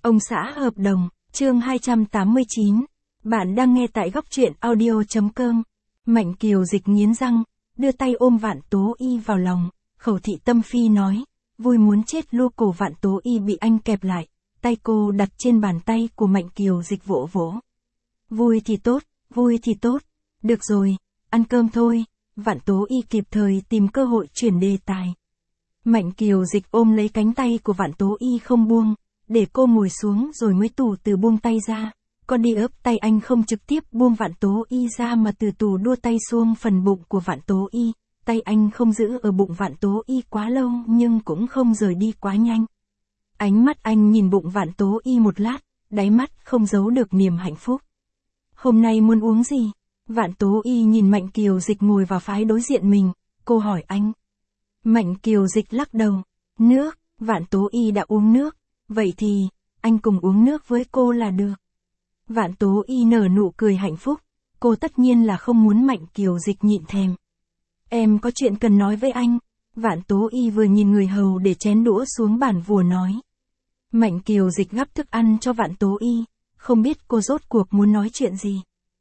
Ông xã hợp đồng, chương 289. Bạn đang nghe tại góc truyện audio.com. Mạnh Kiều Dịch nghiến răng, đưa tay ôm Vạn Tố Y vào lòng, khẩu thị tâm phi nói, vui muốn chết luôn. Cổ Vạn Tố Y bị anh kẹp lại, tay cô đặt trên bàn tay của Mạnh Kiều Dịch vỗ vỗ. Vui thì tốt, được rồi, ăn cơm thôi. Vạn Tố Y kịp thời tìm cơ hội chuyển đề tài. Mạnh Kiều Dịch ôm lấy cánh tay của Vạn Tố Y không buông, để cô ngồi xuống rồi mới từ từ buông tay ra. Còn đi ấp tay anh không trực tiếp buông Vạn Tố Y ra mà từ từ đua tay xuống phần bụng của Vạn Tố Y. Tay anh không giữ ở bụng Vạn Tố Y quá lâu nhưng cũng không rời đi quá nhanh. Ánh mắt anh nhìn bụng Vạn Tố Y một lát, đáy mắt không giấu được niềm hạnh phúc. Hôm nay muốn uống gì? Vạn Tố Y nhìn Mạnh Kiều Dịch ngồi vào phái đối diện mình, cô hỏi anh. Mạnh Kiều Dịch lắc đầu. Nước. Vạn Tố Y đã uống nước. Vậy thì, anh cùng uống nước với cô là được. Vạn Tố Y nở nụ cười hạnh phúc. Cô tất nhiên là không muốn Mạnh Kiều Dịch nhịn thèm. Em có chuyện cần nói với anh. Vạn Tố Y vừa nhìn người hầu để chén đũa xuống bàn vừa nói. Mạnh Kiều Dịch gắp thức ăn cho Vạn Tố Y. Không biết cô rốt cuộc muốn nói chuyện gì.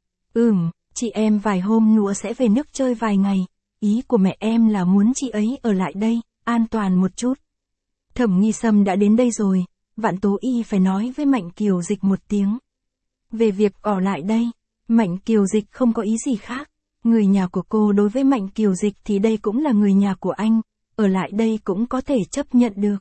Chị em vài hôm nữa sẽ về nước chơi vài ngày. Ý của mẹ em là muốn chị ấy ở lại đây, an toàn một chút. Thẩm Nghi Sâm đã đến đây rồi, Vạn Tố Y phải nói với Mạnh Kiều Dịch một tiếng. Về việc ở lại đây, Mạnh Kiều Dịch không có ý gì khác. Người nhà của cô đối với Mạnh Kiều Dịch thì đây cũng là người nhà của anh, ở lại đây cũng có thể chấp nhận được.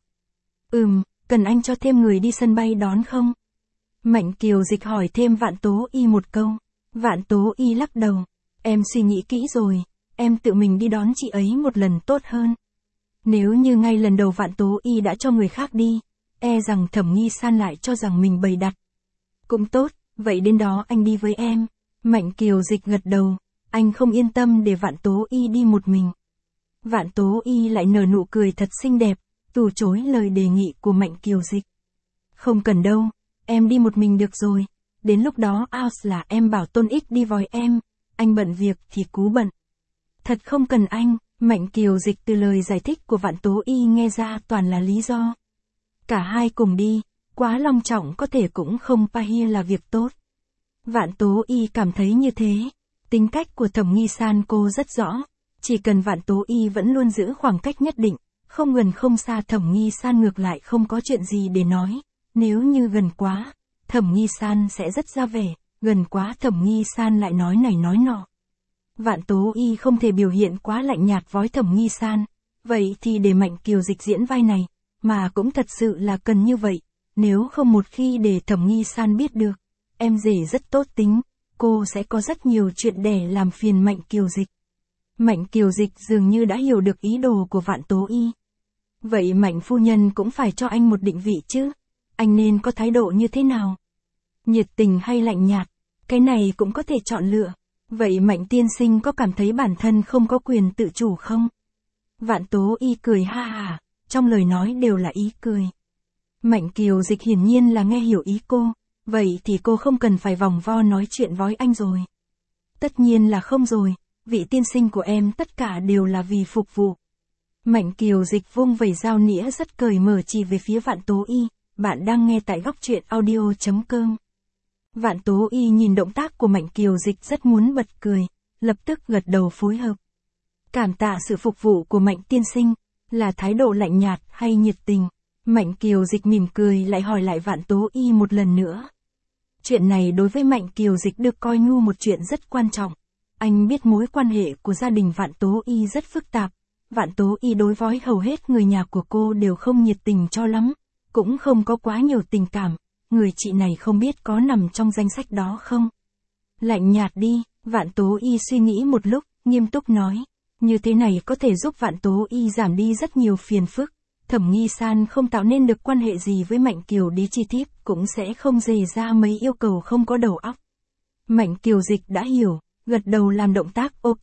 Cần anh cho thêm người đi sân bay đón không? Mạnh Kiều Dịch hỏi thêm Vạn Tố Y một câu. Vạn Tố Y lắc đầu. Em suy nghĩ kỹ rồi, em tự mình đi đón chị ấy một lần tốt hơn. Nếu như ngay lần đầu Vạn Tố Y đã cho người khác đi, e rằng Thẩm Nghi San lại cho rằng mình bày đặt. Cũng tốt, vậy đến đó anh đi với em. Mạnh Kiều Dịch gật đầu, anh không yên tâm để Vạn Tố Y đi một mình. Vạn Tố Y lại nở nụ cười thật xinh đẹp, từ chối lời đề nghị của Mạnh Kiều Dịch. Không cần đâu, em đi một mình được rồi. Đến lúc đó là em bảo Tôn Ích đi vòi em, anh bận việc thì cú bận. Thật không cần anh. Mạnh Kiều Dịch từ lời giải thích của Vạn Tố Y nghe ra toàn là lý do. Cả hai cùng đi, quá long trọng có thể cũng không là việc tốt. Vạn Tố Y cảm thấy như thế. Tính cách của Thẩm Nghi San cô rất rõ. Chỉ cần Vạn Tố Y vẫn luôn giữ khoảng cách nhất định, không gần không xa Thẩm Nghi San ngược lại không có chuyện gì để nói. Nếu như gần quá, Thẩm Nghi San sẽ rất ra vẻ, gần quá Thẩm Nghi San lại nói này nói nọ. Vạn Tố Y không thể biểu hiện quá lạnh nhạt với Thẩm Nghi San, vậy thì để Mạnh Kiều Dịch diễn vai này, mà cũng thật sự là cần như vậy, nếu không một khi để Thẩm Nghi San biết được, em rể rất tốt tính, cô sẽ có rất nhiều chuyện để làm phiền Mạnh Kiều Dịch. Mạnh Kiều Dịch dường như đã hiểu được ý đồ của Vạn Tố Y. Vậy Mạnh phu nhân cũng phải cho anh một định vị chứ, anh nên có thái độ như thế nào? Nhiệt tình hay lạnh nhạt, cái này cũng có thể chọn lựa. Vậy Mạnh tiên sinh có cảm thấy bản thân không có quyền tự chủ không? Vạn Tố Y cười ha hà, trong lời nói đều là ý cười. Mạnh Kiều Dịch hiển nhiên là nghe hiểu ý cô, vậy thì cô không cần phải vòng vo nói chuyện với anh rồi. Tất nhiên là không rồi, vị tiên sinh của em tất cả đều là vì phục vụ. Mạnh Kiều Dịch vung vẩy dao nĩa rất cởi mở chỉ về phía Vạn Tố Y, bạn đang nghe tại góc truyện audio.com. Vạn Tố Y nhìn động tác của Mạnh Kiều Dịch rất muốn bật cười, lập tức gật đầu phối hợp. Cảm tạ sự phục vụ của Mạnh tiên sinh, là thái độ lạnh nhạt hay nhiệt tình? Mạnh Kiều Dịch mỉm cười lại hỏi lại Vạn Tố Y một lần nữa. Chuyện này đối với Mạnh Kiều Dịch được coi như một chuyện rất quan trọng. Anh biết mối quan hệ của gia đình Vạn Tố Y rất phức tạp. Vạn Tố Y đối với hầu hết người nhà của cô đều không nhiệt tình cho lắm, cũng không có quá nhiều tình cảm. Người chị này không biết có nằm trong danh sách đó không? Lạnh nhạt đi, Vạn Tố Y suy nghĩ một lúc, nghiêm túc nói. Như thế này có thể giúp Vạn Tố Y giảm đi rất nhiều phiền phức. Thẩm Nghi San không tạo nên được quan hệ gì với Mạnh Kiều Đí chi tiết, cũng sẽ không đề ra mấy yêu cầu không có đầu óc. Mạnh Kiều Dịch đã hiểu, gật đầu làm động tác ok.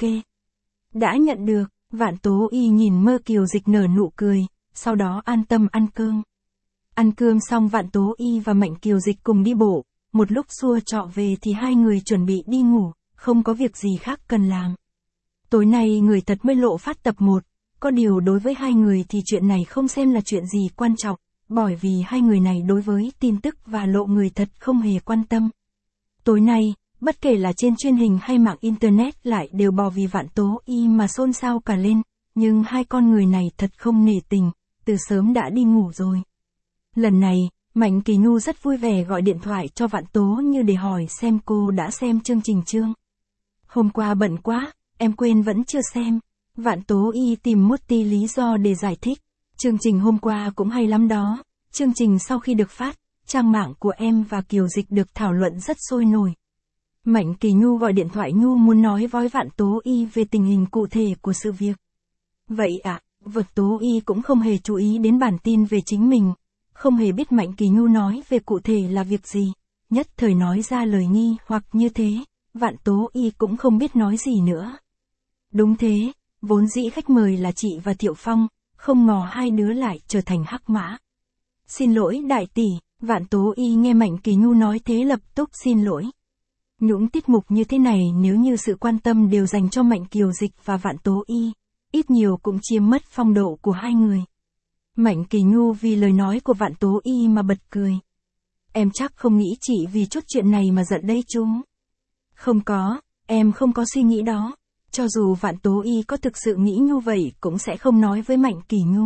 Đã nhận được, Vạn Tố Y nhìn Mơ Kiều Dịch nở nụ cười, sau đó an tâm ăn cơm. Ăn cơm xong Vạn Tố Y và Mạnh Kiều Dịch cùng đi bộ, một lúc xua trọ về thì hai người chuẩn bị đi ngủ, không có việc gì khác cần làm. Tối nay người thật mới lộ phát tập 1, có điều đối với hai người thì chuyện này không xem là chuyện gì quan trọng, bởi vì hai người này đối với tin tức và lộ người thật không hề quan tâm. Tối nay, bất kể là trên truyền hình hay mạng Internet lại đều bò vì Vạn Tố Y mà xôn xao cả lên, nhưng hai con người này thật không nể tình, từ sớm đã đi ngủ rồi. Lần này, Mạnh Kỳ Nhu rất vui vẻ gọi điện thoại cho Vạn Tố Như để hỏi xem cô đã xem chương trình chưa. Hôm qua bận quá, em quên vẫn chưa xem. Vạn Tố Y tìm một tí lý do để giải thích. Chương trình hôm qua cũng hay lắm đó. Chương trình sau khi được phát, trang mạng của em và Kiều Dịch được thảo luận rất sôi nổi. Mạnh Kỳ Nhu gọi điện thoại Nhu muốn nói với Vạn Tố Y về tình hình cụ thể của sự việc. Vậy ạ, Vạn Tố Y cũng không hề chú ý đến bản tin về chính mình. Không hề biết Mạnh Kỳ Nhu nói về cụ thể là việc gì. Nhất thời nói ra lời nghi hoặc như thế, Vạn Tố Y cũng không biết nói gì nữa. Đúng thế, vốn dĩ khách mời là chị và Thiệu Phong, không ngờ hai đứa lại trở thành hắc mã. Xin lỗi đại tỷ, Vạn Tố Y nghe Mạnh Kỳ Nhu nói thế lập tức xin lỗi. Những tiết mục như thế này nếu như sự quan tâm đều dành cho Mạnh Kiều Dịch và Vạn Tố Y, ít nhiều cũng chiếm mất phong độ của hai người. Mạnh Kỳ Nhu vì lời nói của Vạn Tố Y mà bật cười. Em chắc không nghĩ chị vì chút chuyện này mà giận đấy chúng. Không có, em không có suy nghĩ đó. Cho dù Vạn Tố Y có thực sự nghĩ như vậy cũng sẽ không nói với Mạnh Kỳ Nhu.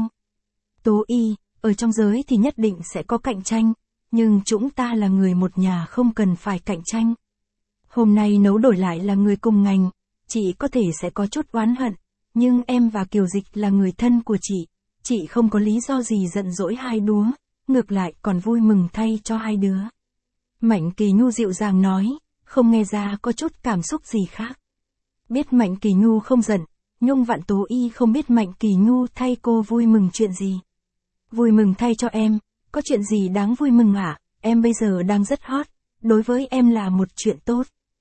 Tố Y, ở trong giới thì nhất định sẽ có cạnh tranh, nhưng chúng ta là người một nhà không cần phải cạnh tranh. Hôm nay nấu đổi lại là người cùng ngành, chị có thể sẽ có chút oán hận, nhưng em và Kiều Dịch là người thân của chị không có lý do gì giận dỗi hai đứa, ngược lại còn vui mừng thay cho hai đứa. Mạnh Kỳ Nhu dịu dàng nói, không nghe ra có chút cảm xúc gì khác. Biết Mạnh Kỳ Nhu không giận, nhưng Vạn Tố Y không biết Mạnh Kỳ Nhu thay cô vui mừng chuyện gì. Vui mừng thay cho em, có chuyện gì đáng vui mừng ạ? Em bây giờ đang rất hot, đối với em là một chuyện tốt.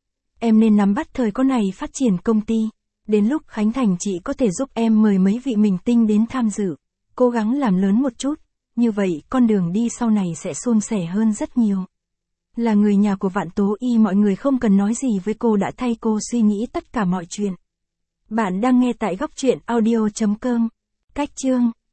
Em nên nắm bắt thời cơ này phát triển công ty. Đến lúc khánh thành chị có thể giúp em mời mấy vị明tinh đến tham dự. Cố gắng làm lớn một chút, như vậy con đường đi sau này sẽ suôn sẻ hơn rất nhiều. Là người nhà của Vạn Tố Y mọi người không cần nói gì với cô đã thay cô suy nghĩ tất cả mọi chuyện. Bạn đang nghe tại góc truyện audio.com. Cách chương